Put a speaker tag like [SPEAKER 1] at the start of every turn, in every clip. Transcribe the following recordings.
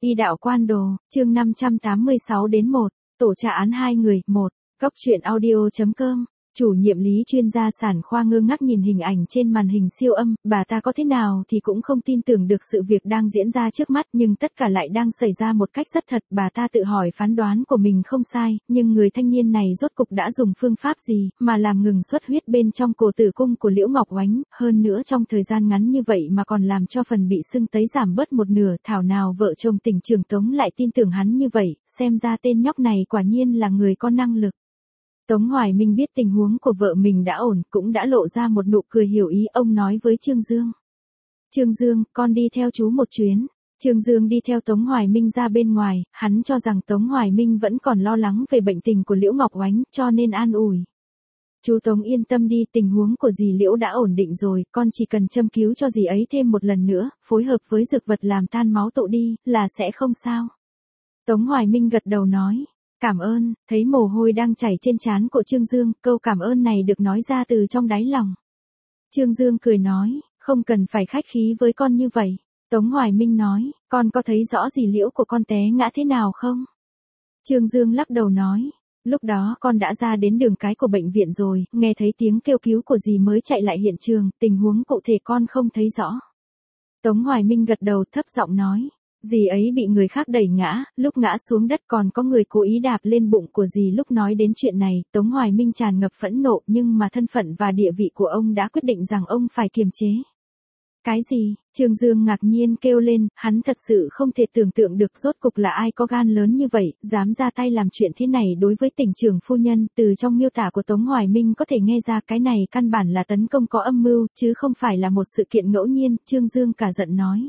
[SPEAKER 1] Y đạo quan đồ, chương 586 đến 1, tổ trả án hai người, 1, góc truyện audio.com. Chủ nhiệm lý chuyên gia sản khoa ngơ ngác nhìn hình ảnh trên màn hình siêu âm, bà ta có thế nào thì cũng không tin tưởng được sự việc đang diễn ra trước mắt, nhưng tất cả lại đang xảy ra một cách rất thật. Bà ta tự hỏi phán đoán của mình không sai, nhưng người thanh niên này rốt cục đã dùng phương pháp gì mà làm ngừng xuất huyết bên trong cổ tử cung của Liễu Ngọc Oánh, hơn nữa trong thời gian ngắn như vậy mà còn làm cho phần bị sưng tấy giảm bớt một nửa. Thảo nào vợ chồng tỉnh trưởng Tống lại tin tưởng hắn như vậy, xem ra tên nhóc này quả nhiên là người có năng lực. Tống Hoài Minh biết tình huống của vợ mình đã ổn, cũng đã lộ ra một nụ cười hiểu ý. Ông nói với Trương Dương: Trương Dương, con đi theo chú một chuyến. Trương Dương đi theo Tống Hoài Minh ra bên ngoài, hắn cho rằng Tống Hoài Minh vẫn còn lo lắng về bệnh tình của Liễu Ngọc Oánh, cho nên an ủi: Chú Tống yên tâm đi, tình huống của dì Liễu đã ổn định rồi, con chỉ cần châm cứu cho dì ấy thêm một lần nữa, phối hợp với dược vật làm tan máu tụ đi, là sẽ không sao. Tống Hoài Minh gật đầu nói: Cảm ơn. Thấy mồ hôi đang chảy trên trán của Trương Dương, câu cảm ơn này được nói ra từ trong đáy lòng. Trương Dương cười nói: Không cần phải khách khí với con như vậy. Tống Hoài Minh nói: Con có thấy rõ dì Liễu của con té ngã thế nào không? Trương Dương lắc đầu nói: Lúc đó con đã ra đến đường cái của bệnh viện rồi, nghe thấy tiếng kêu cứu của dì mới chạy lại hiện trường, tình huống cụ thể con không thấy rõ. Tống Hoài Minh gật đầu thấp giọng nói: Dì ấy bị người khác đẩy ngã, lúc ngã xuống đất còn có người cố ý đạp lên bụng của dì. Lúc nói đến chuyện này, Tống Hoài Minh tràn ngập phẫn nộ, nhưng mà thân phận và địa vị của ông đã quyết định rằng ông phải kiềm chế. Cái gì? Trương Dương ngạc nhiên kêu lên, hắn thật sự không thể tưởng tượng được rốt cục là ai có gan lớn như vậy, dám ra tay làm chuyện thế này đối với tỉnh trưởng phu nhân. Từ trong miêu tả của Tống Hoài Minh có thể nghe ra cái này căn bản là tấn công có âm mưu, chứ không phải là một sự kiện ngẫu nhiên. Trương Dương cả giận nói: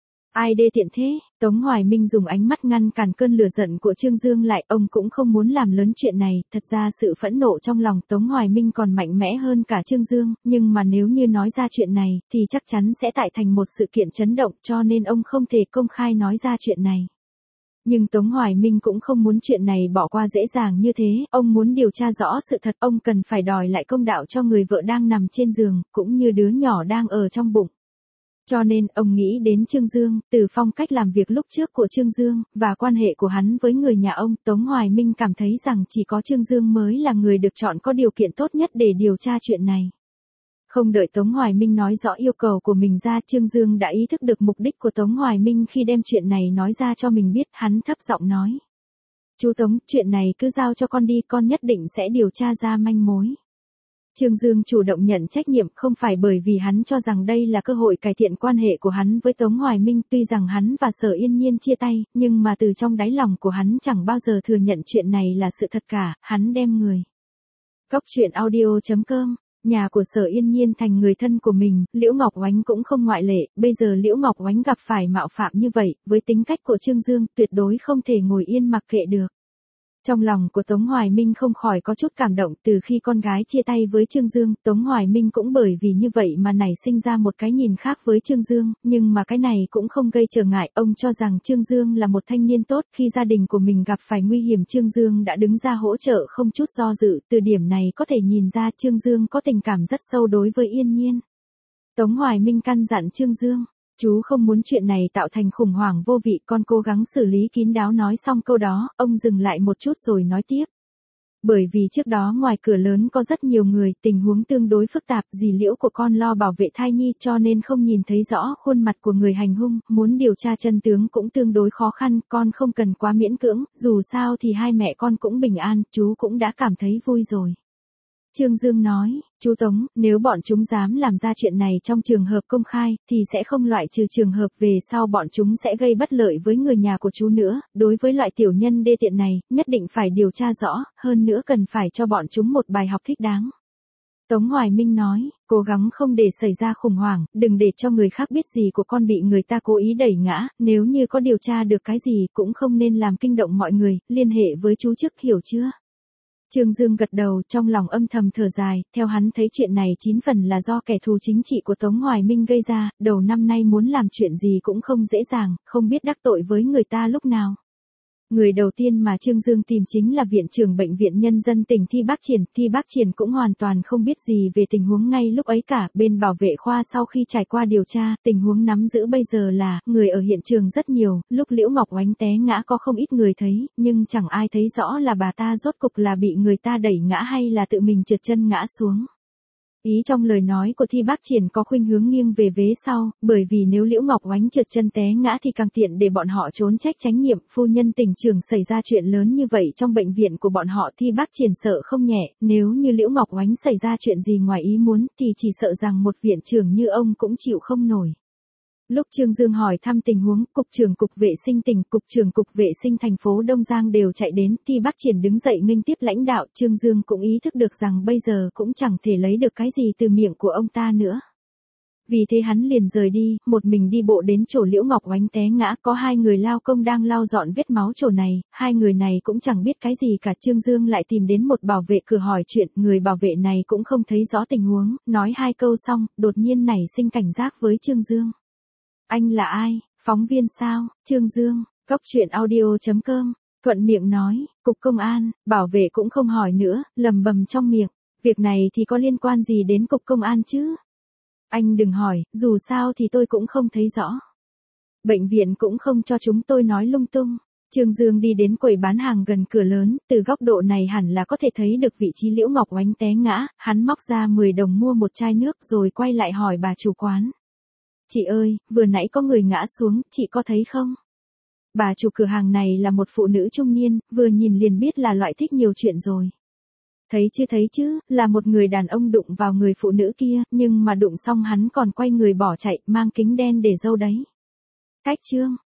[SPEAKER 1] Ai đê tiện thế? Tống Hoài Minh dùng ánh mắt ngăn cản cơn lửa giận của Trương Dương lại, ông cũng không muốn làm lớn chuyện này. Thật ra sự phẫn nộ trong lòng Tống Hoài Minh còn mạnh mẽ hơn cả Trương Dương, nhưng mà nếu như nói ra chuyện này, thì chắc chắn sẽ tạo thành một sự kiện chấn động, cho nên ông không thể công khai nói ra chuyện này. Nhưng Tống Hoài Minh cũng không muốn chuyện này bỏ qua dễ dàng như thế, ông muốn điều tra rõ sự thật, ông cần phải đòi lại công đạo cho người vợ đang nằm trên giường, cũng như đứa nhỏ đang ở trong bụng. Cho nên, ông nghĩ đến Trương Dương, từ phong cách làm việc lúc trước của Trương Dương, và quan hệ của hắn với người nhà ông, Tống Hoài Minh cảm thấy rằng chỉ có Trương Dương mới là người được chọn có điều kiện tốt nhất để điều tra chuyện này. Không đợi Tống Hoài Minh nói rõ yêu cầu của mình ra, Trương Dương đã ý thức được mục đích của Tống Hoài Minh khi đem chuyện này nói ra cho mình biết, hắn thấp giọng nói: Chú Tống, chuyện này cứ giao cho con đi, con nhất định sẽ điều tra ra manh mối. Trương Dương chủ động nhận trách nhiệm, không phải bởi vì hắn cho rằng đây là cơ hội cải thiện quan hệ của hắn với Tống Hoài Minh. Tuy rằng hắn và Sở Yên Nhiên chia tay, nhưng mà từ trong đáy lòng của hắn chẳng bao giờ thừa nhận chuyện này là sự thật cả. Hắn đem người góc truyện audio.com, nhà của Sở Yên Nhiên thành người thân của mình, Liễu Ngọc Oánh cũng không ngoại lệ. Bây giờ Liễu Ngọc Oánh gặp phải mạo phạm như vậy, với tính cách của Trương Dương, tuyệt đối không thể ngồi yên mặc kệ được. Trong lòng của Tống Hoài Minh không khỏi có chút cảm động. Từ khi con gái chia tay với Trương Dương, Tống Hoài Minh cũng bởi vì như vậy mà nảy sinh ra một cái nhìn khác với Trương Dương, nhưng mà cái này cũng không gây trở ngại. Ông cho rằng Trương Dương là một thanh niên tốt, khi gia đình của mình gặp phải nguy hiểm Trương Dương đã đứng ra hỗ trợ không chút do dự. Từ điểm này có thể nhìn ra Trương Dương có tình cảm rất sâu đối với Yên Nhiên. Tống Hoài Minh căn dặn Trương Dương: Chú không muốn chuyện này tạo thành khủng hoảng vô vị, con cố gắng xử lý kín đáo. Nói xong câu đó, ông dừng lại một chút rồi nói tiếp: Bởi vì trước đó ngoài cửa lớn có rất nhiều người, tình huống tương đối phức tạp, dì Liễu của con lo bảo vệ thai nhi cho nên không nhìn thấy rõ khuôn mặt của người hành hung, muốn điều tra chân tướng cũng tương đối khó khăn, con không cần quá miễn cưỡng, dù sao thì hai mẹ con cũng bình an, chú cũng đã cảm thấy vui rồi. Trương Dương nói: Chú Tống, nếu bọn chúng dám làm ra chuyện này trong trường hợp công khai, thì sẽ không loại trừ trường hợp về sau bọn chúng sẽ gây bất lợi với người nhà của chú nữa. Đối với loại tiểu nhân đê tiện này, nhất định phải điều tra rõ, hơn nữa cần phải cho bọn chúng một bài học thích đáng. Tống Hoài Minh nói: Cố gắng không để xảy ra khủng hoảng, đừng để cho người khác biết gì của con bị người ta cố ý đẩy ngã, nếu như có điều tra được cái gì cũng không nên làm kinh động mọi người, liên hệ với chú trước, hiểu chưa? Trương Dương gật đầu, trong lòng âm thầm thở dài, theo hắn thấy chuyện này 9 phần là do kẻ thù chính trị của Tống Hoài Minh gây ra, đầu năm nay muốn làm chuyện gì cũng không dễ dàng, không biết đắc tội với người ta lúc nào. Người đầu tiên mà Trương Dương tìm chính là Viện trưởng Bệnh viện Nhân dân tỉnh Thi Bác Triển. Thi Bác Triển cũng hoàn toàn không biết gì về tình huống ngay lúc ấy cả. Bên bảo vệ khoa sau khi trải qua điều tra, tình huống nắm giữ bây giờ là, người ở hiện trường rất nhiều, lúc Liễu Ngọc Oánh té ngã có không ít người thấy, nhưng chẳng ai thấy rõ là bà ta rốt cục là bị người ta đẩy ngã hay là tự mình trượt chân ngã xuống. Ý trong lời nói của Thi Bác Triển có khuynh hướng nghiêng về vế sau, bởi vì nếu Liễu Ngọc Oánh trượt chân té ngã thì càng tiện để bọn họ trốn trách trách nhiệm. Phu nhân tỉnh trưởng xảy ra chuyện lớn như vậy trong bệnh viện của bọn họ, Thi Bác Triển sợ không nhẹ, nếu như Liễu Ngọc Oánh xảy ra chuyện gì ngoài ý muốn thì chỉ sợ rằng một viện trưởng như ông cũng chịu không nổi. Lúc Trương Dương hỏi thăm tình huống, Cục trưởng Cục Vệ sinh tỉnh, Cục trưởng Cục Vệ sinh thành phố Đông Giang đều chạy đến, Thi Bác Triển đứng dậy nghênh tiếp lãnh đạo. Trương Dương cũng ý thức được rằng bây giờ cũng chẳng thể lấy được cái gì từ miệng của ông ta nữa. Vì thế hắn liền rời đi, một mình đi bộ đến chỗ Liễu Ngọc Oánh té ngã, có hai người lao công đang lau dọn vết máu chỗ này, hai người này cũng chẳng biết cái gì cả. Trương Dương lại tìm đến một bảo vệ cửa hỏi chuyện, người bảo vệ này cũng không thấy rõ tình huống, nói hai câu xong, đột nhiên nảy sinh cảnh giác với Trương Dương. Anh là ai, phóng viên sao? Trương Dương, coctruyện.audio.com, thuận miệng nói, Cục Công an. Bảo vệ cũng không hỏi nữa, lầm bầm trong miệng, việc này thì có liên quan gì đến Cục Công an chứ? Anh đừng hỏi, dù sao thì tôi cũng không thấy rõ. Bệnh viện cũng không cho chúng tôi nói lung tung. Trương Dương đi đến quầy bán hàng gần cửa lớn, từ góc độ này hẳn là có thể thấy được vị trí Liễu Ngọc Oánh té ngã, hắn móc ra 10 đồng mua một chai nước rồi quay lại hỏi bà chủ quán. Chị ơi, vừa nãy có người ngã xuống, chị có thấy không? Bà chủ cửa hàng này là một phụ nữ trung niên, vừa nhìn liền biết là loại thích nhiều chuyện rồi. Thấy chứ, là một người đàn ông đụng vào người phụ nữ kia, nhưng mà đụng xong hắn còn quay người bỏ chạy, mang kính đen để râu đấy. Cách chương.